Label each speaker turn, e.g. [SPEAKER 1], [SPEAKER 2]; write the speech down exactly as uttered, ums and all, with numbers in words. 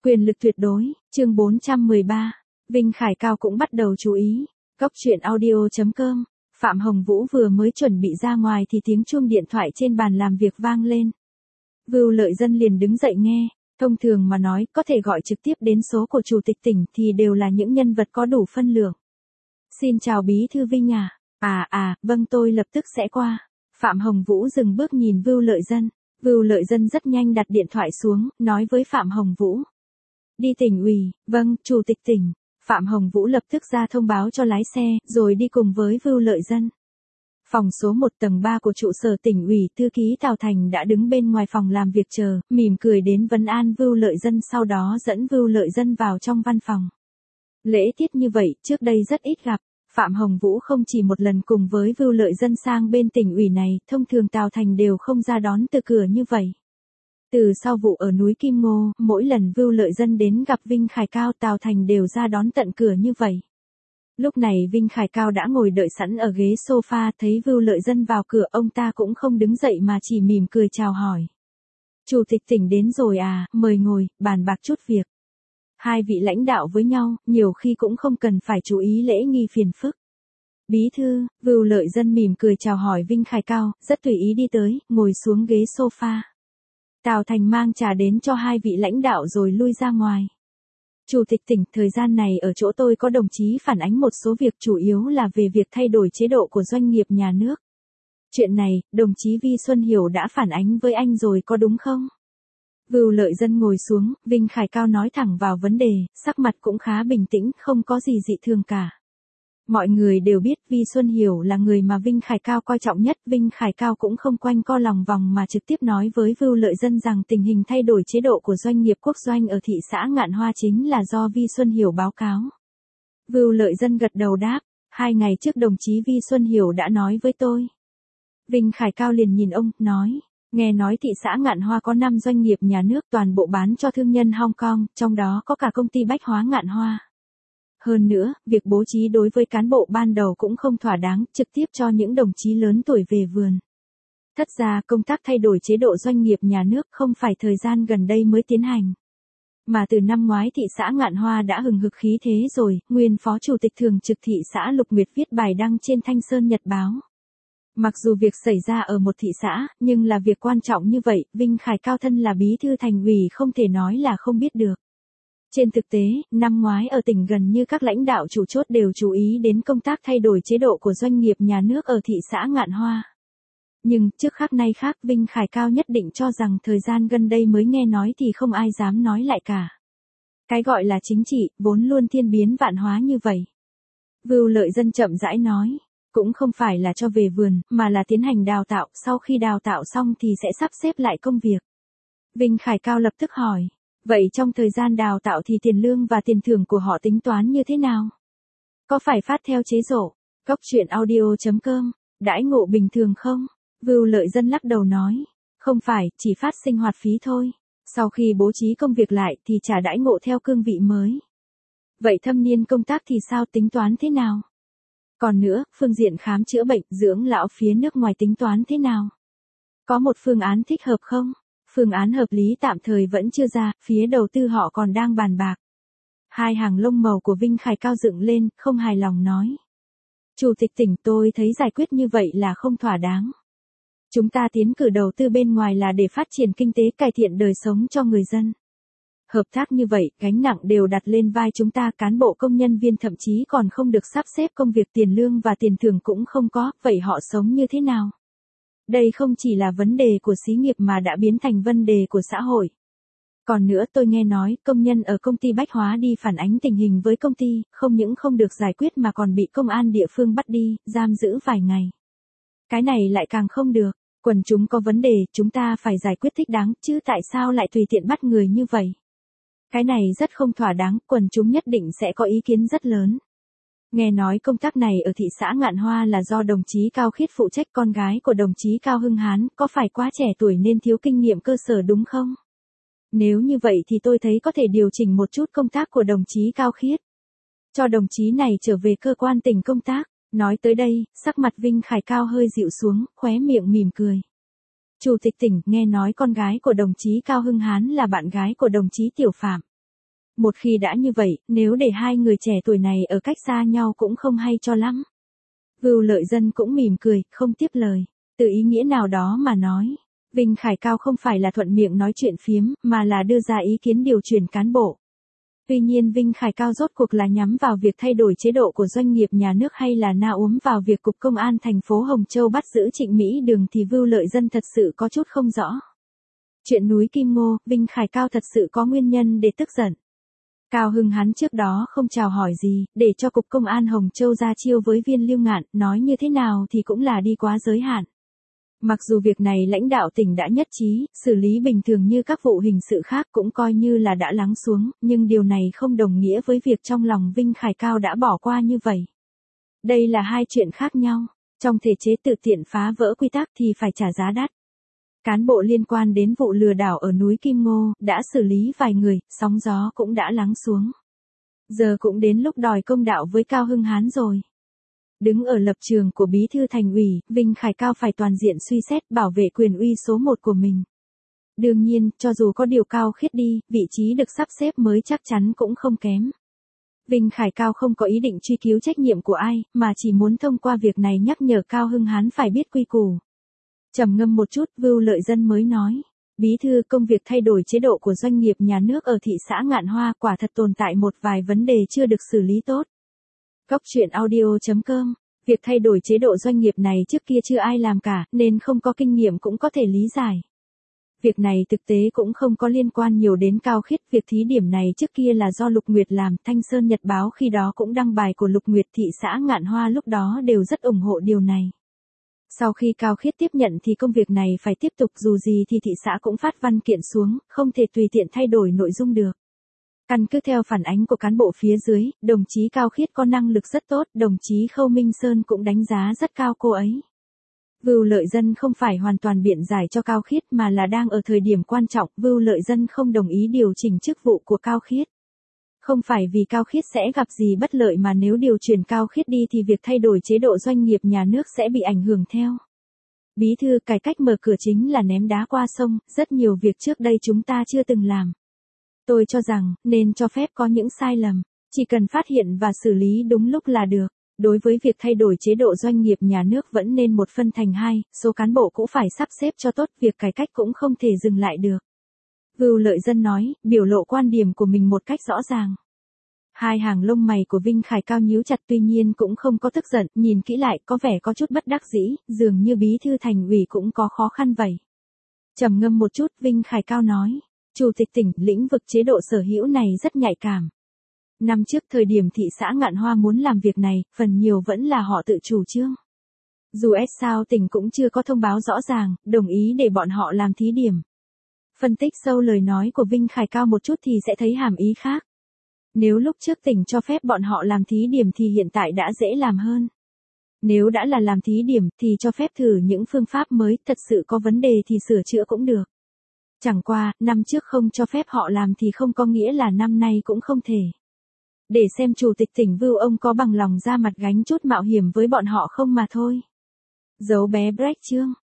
[SPEAKER 1] Quyền lực tuyệt đối, chương bốn trăm mười ba. Vinh Khải Cao cũng bắt đầu chú ý. Góc truyện audio chấm com. Phạm Hồng Vũ vừa mới chuẩn bị ra ngoài thì tiếng chuông điện thoại trên bàn làm việc vang lên. Vưu Lợi Dân liền đứng dậy nghe. Thông thường mà nói, có thể gọi trực tiếp đến số của chủ tịch tỉnh thì đều là những nhân vật có đủ phân lượng. Xin chào Bí thư Vinh à. À à, vâng tôi lập tức sẽ qua. Phạm Hồng Vũ dừng bước nhìn Vưu Lợi Dân. Vưu Lợi Dân rất nhanh đặt điện thoại xuống, nói với Phạm Hồng Vũ. Đi tỉnh ủy, vâng, chủ tịch tỉnh. Phạm Hồng Vũ lập tức ra thông báo cho lái xe, rồi đi cùng với Vưu Lợi Dân. Phòng số một tầng ba của trụ sở tỉnh ủy, thư ký Tào Thành đã đứng bên ngoài phòng làm việc chờ, mỉm cười đến vấn an Vưu Lợi Dân, sau đó dẫn Vưu Lợi Dân vào trong văn phòng. Lễ tiết như vậy, trước đây rất ít gặp. Phạm Hồng Vũ không chỉ một lần cùng với Vưu Lợi Dân sang bên tỉnh ủy này, thông thường Tào Thành đều không ra đón từ cửa như vậy. Từ sau vụ ở núi Kim Ngô, mỗi lần Vưu Lợi Dân đến gặp Vinh Khải Cao, Tào Thành đều ra đón tận cửa như vậy. Lúc này Vinh Khải Cao đã ngồi đợi sẵn ở ghế sofa, thấy Vưu Lợi Dân vào cửa, ông ta cũng không đứng dậy mà chỉ mỉm cười chào hỏi. Chủ tịch tỉnh đến rồi à, mời ngồi, bàn bạc chút việc. Hai vị lãnh đạo với nhau, nhiều khi cũng không cần phải chú ý lễ nghi phiền phức. Bí thư, Vưu Lợi Dân mỉm cười chào hỏi Vinh Khải Cao, rất tùy ý đi tới, ngồi xuống ghế sofa. Tào Thành mang trà đến cho hai vị lãnh đạo rồi lui ra ngoài. Chủ tịch tỉnh, thời gian này ở chỗ tôi có đồng chí phản ánh một số việc, chủ yếu là về việc thay đổi chế độ của doanh nghiệp nhà nước. Chuyện này, đồng chí Vi Xuân Hiểu đã phản ánh với anh rồi có đúng không? Vưu Lợi Dân ngồi xuống, Vinh Khải Cao nói thẳng vào vấn đề, sắc mặt cũng khá bình tĩnh, không có gì dị thường cả. Mọi người đều biết Vi Xuân Hiểu là người mà Vinh Khải Cao coi trọng nhất, Vinh Khải Cao cũng không quanh co lòng vòng mà trực tiếp nói với Vưu Lợi Dân rằng tình hình thay đổi chế độ của doanh nghiệp quốc doanh ở thị xã Ngạn Hoa chính là do Vi Xuân Hiểu báo cáo. Vưu Lợi Dân gật đầu đáp, hai ngày trước đồng chí Vi Xuân Hiểu đã nói với tôi. Vinh Khải Cao liền nhìn ông, nói, nghe nói thị xã Ngạn Hoa có năm doanh nghiệp nhà nước toàn bộ bán cho thương nhân Hong Kong, trong đó có cả công ty Bách Hóa Ngạn Hoa. Hơn nữa, việc bố trí đối với cán bộ ban đầu cũng không thỏa đáng, trực tiếp cho những đồng chí lớn tuổi về vườn. Thật ra, công tác thay đổi chế độ doanh nghiệp nhà nước không phải thời gian gần đây mới tiến hành. Mà từ năm ngoái thị xã Ngạn Hoa đã hừng hực khí thế rồi, nguyên phó chủ tịch thường trực thị xã Lục Nguyệt viết bài đăng trên Thanh Sơn Nhật Báo. Mặc dù việc xảy ra ở một thị xã, nhưng là việc quan trọng như vậy, Vinh Khải Cao thân là bí thư thành ủy không thể nói là không biết được. Trên thực tế, năm ngoái ở tỉnh gần như các lãnh đạo chủ chốt đều chú ý đến công tác thay đổi chế độ của doanh nghiệp nhà nước ở thị xã Ngạn Hoa. Nhưng, trước khác nay khác, Vinh Khải Cao nhất định cho rằng thời gian gần đây mới nghe nói thì không ai dám nói lại cả. Cái gọi là chính trị, vốn luôn thiên biến vạn hóa như vậy. Vưu Lợi Dân chậm rãi nói, cũng không phải là cho về vườn, mà là tiến hành đào tạo, sau khi đào tạo xong thì sẽ sắp xếp lại công việc. Vinh Khải Cao lập tức hỏi. Vậy trong thời gian đào tạo thì tiền lương và tiền thưởng của họ tính toán như thế nào? Có phải phát theo chế độ? Góc truyện audio chấm com. Đãi ngộ bình thường không? Vưu Lợi Dân lắc đầu nói. Không phải, chỉ phát sinh hoạt phí thôi. Sau khi bố trí công việc lại thì trả đãi ngộ theo cương vị mới. Vậy thâm niên công tác thì sao, tính toán thế nào? Còn nữa, phương diện khám chữa bệnh, dưỡng lão phía nước ngoài tính toán thế nào? Có một phương án thích hợp không? Phương án hợp lý tạm thời vẫn chưa ra, phía đầu tư họ còn đang bàn bạc. Hai hàng lông màu của Vinh Khải Cao dựng lên, không hài lòng nói. Chủ tịch tỉnh, tôi thấy giải quyết như vậy là không thỏa đáng. Chúng ta tiến cử đầu tư bên ngoài là để phát triển kinh tế, cải thiện đời sống cho người dân. Hợp tác như vậy, gánh nặng đều đặt lên vai chúng ta, cán bộ công nhân viên thậm chí còn không được sắp xếp công việc, tiền lương và tiền thưởng cũng không có, vậy họ sống như thế nào? Đây không chỉ là vấn đề của xí nghiệp mà đã biến thành vấn đề của xã hội. Còn nữa, tôi nghe nói, công nhân ở công ty Bách Hóa đi phản ánh tình hình với công ty, không những không được giải quyết mà còn bị công an địa phương bắt đi, giam giữ vài ngày. Cái này lại càng không được, quần chúng có vấn đề, chúng ta phải giải quyết thích đáng, chứ tại sao lại tùy tiện bắt người như vậy? Cái này rất không thỏa đáng, quần chúng nhất định sẽ có ý kiến rất lớn. Nghe nói công tác này ở thị xã Ngạn Hoa là do đồng chí Cao Khiết phụ trách, con gái của đồng chí Cao Hưng Hán, có phải quá trẻ tuổi nên thiếu kinh nghiệm cơ sở đúng không? Nếu như vậy thì tôi thấy có thể điều chỉnh một chút công tác của đồng chí Cao Khiết. Cho đồng chí này trở về cơ quan tỉnh công tác. Nói tới đây, sắc mặt Vinh Khải Cao hơi dịu xuống, khóe miệng mỉm cười. Chủ tịch tỉnh, nghe nói con gái của đồng chí Cao Hưng Hán là bạn gái của đồng chí Tiểu Phạm. Một khi đã như vậy, nếu để hai người trẻ tuổi này ở cách xa nhau cũng không hay cho lắm. Vưu Lợi Dân cũng mỉm cười, không tiếp lời. Từ ý nghĩa nào đó mà nói, Vinh Khải Cao không phải là thuận miệng nói chuyện phiếm, mà là đưa ra ý kiến điều chuyển cán bộ. Tuy nhiên Vinh Khải Cao rốt cuộc là nhắm vào việc thay đổi chế độ của doanh nghiệp nhà nước hay là na úm vào việc Cục Công an thành phố Hồng Châu bắt giữ Trịnh Mỹ Đường thì Vưu Lợi Dân thật sự có chút không rõ. Chuyện núi Kim Ngô, Vinh Khải Cao thật sự có nguyên nhân để tức giận. Cao Hưng hắn trước đó không chào hỏi gì, để cho Cục Công an Hồng Châu ra chiêu với Viên Lưu Ngạn, nói như thế nào thì cũng là đi quá giới hạn. Mặc dù việc này lãnh đạo tỉnh đã nhất trí, xử lý bình thường như các vụ hình sự khác cũng coi như là đã lắng xuống, nhưng điều này không đồng nghĩa với việc trong lòng Vinh Khải Cao đã bỏ qua như vậy. Đây là hai chuyện khác nhau, trong thể chế tự tiện phá vỡ quy tắc thì phải trả giá đắt. Cán bộ liên quan đến vụ lừa đảo ở núi Kim Ngô đã xử lý vài người, sóng gió cũng đã lắng xuống. Giờ cũng đến lúc đòi công đạo với Cao Hưng Hán rồi. Đứng ở lập trường của Bí thư Thành ủy, Vinh Khải Cao phải toàn diện suy xét bảo vệ quyền uy số một của mình. Đương nhiên, cho dù có điều Cao Khiết đi, vị trí được sắp xếp mới chắc chắn cũng không kém. Vinh Khải Cao không có ý định truy cứu trách nhiệm của ai, mà chỉ muốn thông qua việc này nhắc nhở Cao Hưng Hán phải biết quy củ. Trầm ngâm một chút, Vưu Lợi Dân mới nói. Bí thư, công việc thay đổi chế độ của doanh nghiệp nhà nước ở thị xã Ngạn Hoa quả thật tồn tại một vài vấn đề chưa được xử lý tốt. Góc truyện audio chấm com. Việc thay đổi chế độ doanh nghiệp này trước kia chưa ai làm cả, nên không có kinh nghiệm cũng có thể lý giải. Việc này thực tế cũng không có liên quan nhiều đến Cao Khiết, việc thí điểm này trước kia là do Lục Nguyệt làm, Thanh Sơn Nhật Báo khi đó cũng đăng bài của Lục Nguyệt, thị xã Ngạn Hoa lúc đó đều rất ủng hộ điều này. Sau khi Cao Khiết tiếp nhận thì công việc này phải tiếp tục, dù gì thì thị xã cũng phát văn kiện xuống, không thể tùy tiện thay đổi nội dung được. Căn cứ theo phản ánh của cán bộ phía dưới, đồng chí Cao Khiết có năng lực rất tốt, đồng chí Khâu Minh Sơn cũng đánh giá rất cao cô ấy. Vưu Lợi Dân không phải hoàn toàn biện giải cho Cao Khiết mà là đang ở thời điểm quan trọng, Vưu Lợi Dân không đồng ý điều chỉnh chức vụ của Cao Khiết. Không phải vì Cao Khiết sẽ gặp gì bất lợi mà nếu điều chuyển Cao Khiết đi thì việc thay đổi chế độ doanh nghiệp nhà nước sẽ bị ảnh hưởng theo. Bí thư, cải cách mở cửa chính là ném đá qua sông, rất nhiều việc trước đây chúng ta chưa từng làm. Tôi cho rằng, nên cho phép có những sai lầm, chỉ cần phát hiện và xử lý đúng lúc là được. Đối với việc thay đổi chế độ doanh nghiệp nhà nước vẫn nên một phân thành hai, số cán bộ cũng phải sắp xếp cho tốt, việc cải cách cũng không thể dừng lại được. Vưu Lợi Dân nói, biểu lộ quan điểm của mình một cách rõ ràng. Hai hàng lông mày của Vinh Khải Cao nhíu chặt, tuy nhiên cũng không có tức giận, nhìn kỹ lại có vẻ có chút bất đắc dĩ, dường như Bí thư Thành ủy cũng có khó khăn vậy. Trầm ngâm một chút, Vinh Khải Cao nói, Chủ tịch tỉnh, lĩnh vực chế độ sở hữu này rất nhạy cảm. Năm trước thời điểm thị xã Ngạn Hoa muốn làm việc này, phần nhiều vẫn là họ tự chủ trương. Dù ét sao tỉnh cũng chưa có thông báo rõ ràng, đồng ý để bọn họ làm thí điểm. Phân tích sâu lời nói của Vinh Khải Cao một chút thì sẽ thấy hàm ý khác. Nếu lúc trước tỉnh cho phép bọn họ làm thí điểm thì hiện tại đã dễ làm hơn. Nếu đã là làm thí điểm thì cho phép thử những phương pháp mới, thật sự có vấn đề thì sửa chữa cũng được. Chẳng qua, năm trước không cho phép họ làm thì không có nghĩa là năm nay cũng không thể. Để xem Chủ tịch tỉnh Vưu ông có bằng lòng ra mặt gánh chút mạo hiểm với bọn họ không mà thôi. Dấu bé break chương.